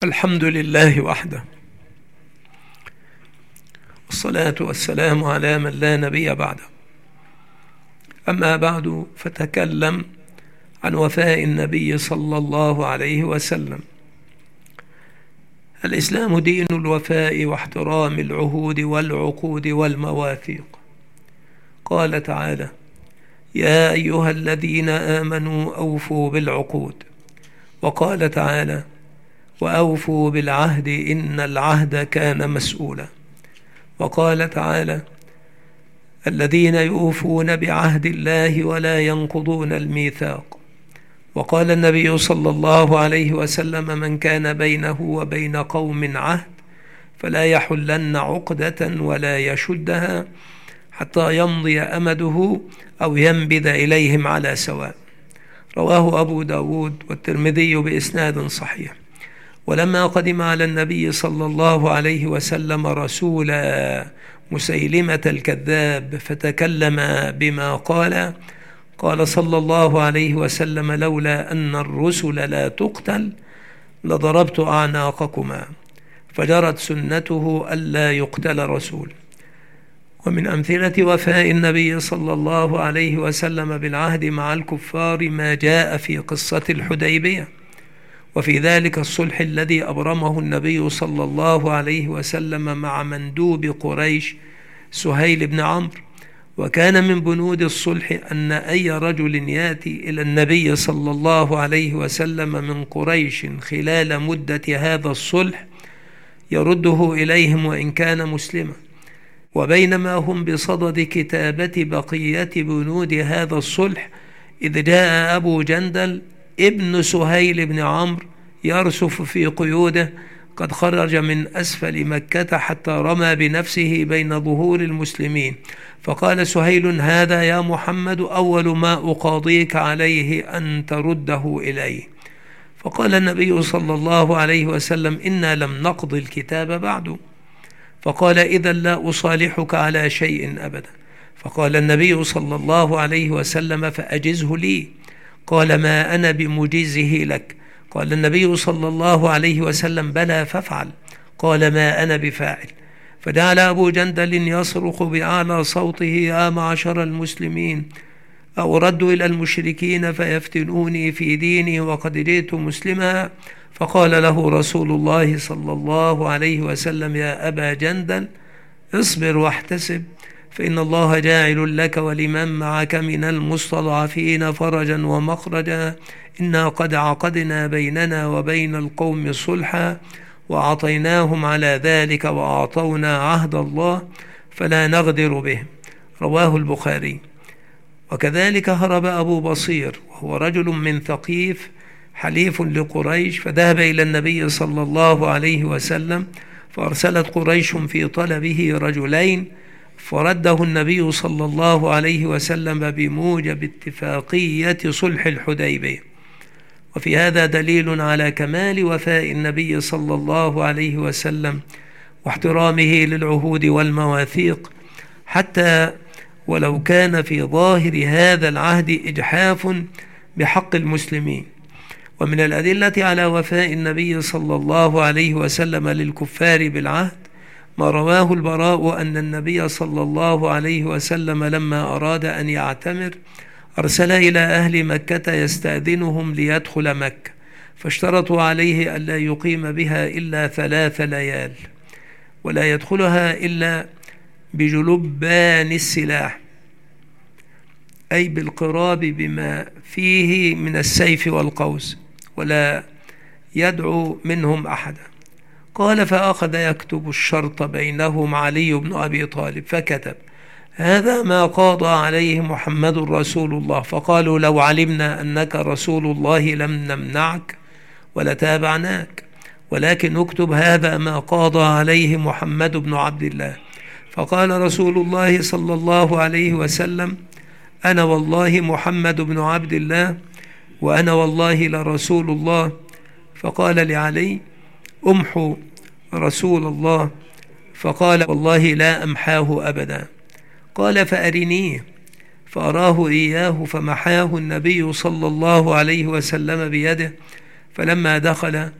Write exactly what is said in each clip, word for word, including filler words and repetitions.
الحمد لله وحده، والصلاة والسلام على من لا نبي بعده. أما بعد، فتكلم عن وفاء النبي صلى الله عليه وسلم. الإسلام دين الوفاء واحترام العهود والعقود والمواثيق. قال تعالى: يا أيها الذين آمنوا أوفوا بالعقود. وقال تعالى: وأوفوا بالعهد إن العهد كان مسؤولا. وقال تعالى: الذين يوفون بعهد الله ولا ينقضون الميثاق. وقال النبي صلى الله عليه وسلم: من كان بينه وبين قوم عهد فلا يحلن عقدة ولا يشدها حتى يمضي أمده أو ينبذ إليهم على سواء. رواه أبو داود والترمذي بإسناد صحيح. ولما قدم على النبي صلى الله عليه وسلم رسول مسيلمة الكذاب فتكلم بما قال، قال صلى الله عليه وسلم: لولا أن الرسل لا تقتل لضربت أعناقكما. فجرت سنته ألا يقتل رسول. ومن أمثلة وفاء النبي صلى الله عليه وسلم بالعهد مع الكفار ما جاء في قصة الحديبية، وفي ذلك الصلح الذي أبرمه النبي صلى الله عليه وسلم مع مندوب قريش سهيل بن عمرو. وكان من بنود الصلح أن أي رجل يأتي إلى النبي صلى الله عليه وسلم من قريش خلال مدة هذا الصلح يرده إليهم وإن كان مسلما. وبينما هم بصدد كتابة بقية بنود هذا الصلح إذ جاء أبو جندل ابن سهيل بن عمرو يرسف في قيوده قد خرج من أسفل مكة حتى رمى بنفسه بين ظهور المسلمين. فقال سهيل: هذا يا محمد أول ما أقاضيك عليه أن ترده إليه. فقال النبي صلى الله عليه وسلم: إنا لم نقض الكتاب بعد. فقال: إذا لا أصالحك على شيء أبدا. فقال النبي صلى الله عليه وسلم: فأجزه لي. قال: ما أنا بمجيزه لك. قال النبي صلى الله عليه وسلم: بلى فافعل. قال: ما أنا بفاعل. فجعل أبو جندل يصرخ بأعلى صوته: يا معشر المسلمين، أرد إلى المشركين فيفتنوني في ديني وقد جئت مسلما؟ فقال له رسول الله صلى الله عليه وسلم: يا أبا جندل، اصبر واحتسب، فإن الله جاعل لك ولمن معك من المستضعفين فرجا ومخرجا. إنا قد عقدنا بيننا وبين القوم صلحا وأعطيناهم على ذلك وأعطونا عهد الله فلا نغدر بهم. رواه البخاري. وكذلك هرب أبو بصير وهو رجل من ثقيف حليف لقريش، فذهب إلى النبي صلى الله عليه وسلم، فأرسلت قريش في طلبه رجلين، فرده النبي صلى الله عليه وسلم بموجب اتفاقية صلح الحديبية. وفي هذا دليل على كمال وفاء النبي صلى الله عليه وسلم واحترامه للعهود والمواثيق، حتى ولو كان في ظاهر هذا العهد إجحاف بحق المسلمين. ومن الأدلة على وفاء النبي صلى الله عليه وسلم للكفار بالعهد ما رواه البراء أن النبي صلى الله عليه وسلم لما أراد أن يعتمر أرسل إلى أهل مكة يستأذنهم ليدخل مكة، فاشترطوا عليه ألا يقيم بها إلا ثلاث ليال، ولا يدخلها إلا بجلبان السلاح، أي بالقراب بما فيه من السيف والقوس، ولا يدعو منهم أحدا. قال: فأخذ يكتب الشرط بينهم علي بن أبي طالب، فكتب: هذا ما قاضى عليه محمد رسول الله. فقالوا: لو علمنا أنك رسول الله لم نمنعك ولتابعناك، ولكن اكتب: هذا ما قاضى عليه محمد بن عبد الله. فقال رسول الله صلى الله عليه وسلم: أنا والله محمد بن عبد الله، وأنا والله لرسول الله. فقال لعلي: أمحو رسول الله. فقال: والله لا أمحاه أبدا. قال: فأرنيه. فأراه إياه فمحاه النبي صلى الله عليه وسلم بيده. فلما دخل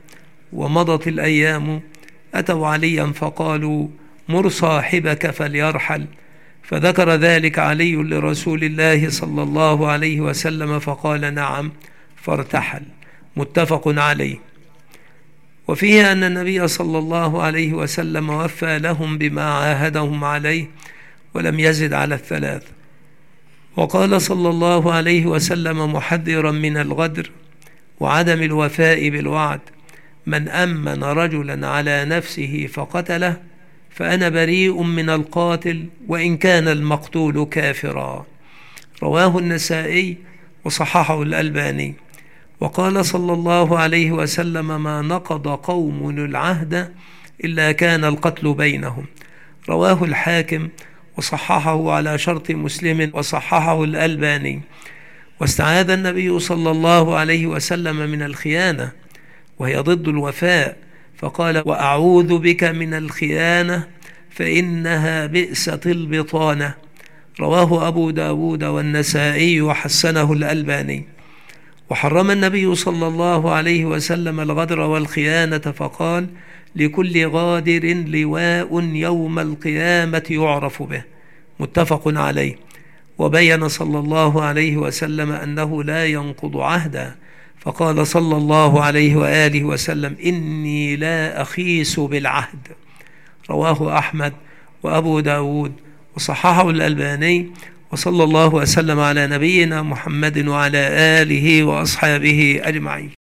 ومضت الأيام أتوا عليا فقالوا مر صاحبك فليرحل، فذكر ذلك علي لرسول الله صلى الله عليه وسلم فقال نعم، فارتحل. متفق عليه. وفيه أن النبي صلى الله عليه وسلم وفى لهم بما عاهدهم عليه ولم يزد على الثلاث. وقال صلى الله عليه وسلم محذرا من الغدر وعدم الوفاء بالوعد: من أمن رجلا على نفسه فقتله فأنا بريء من القاتل وإن كان المقتول كافرا. رواه النسائي وصححه الألباني. وقال صلى الله عليه وسلم: ما نقض قوم العهد إلا كان القتل بينهم. رواه الحاكم وصححه على شرط مسلم وصححه الألباني. واستعاذ النبي صلى الله عليه وسلم من الخيانة وهي ضد الوفاء، فقال: وأعوذ بك من الخيانة فإنها بئست البطانة. رواه أبو داود والنسائي وحسنه الألباني. وحرم النبي صلى الله عليه وسلم الغدر والخيانة فقال: لكل غادر لواء يوم القيامة يعرف به. متفق عليه. وبين صلى الله عليه وسلم أنه لا ينقض عهدا، فقال صلى الله عليه وآله وسلم: إني لا أخيس بالعهد. رواه أحمد وأبو داود وصححه الألباني. وصلى الله وسلم على نبينا محمد وعلى آله وأصحابه أجمعين.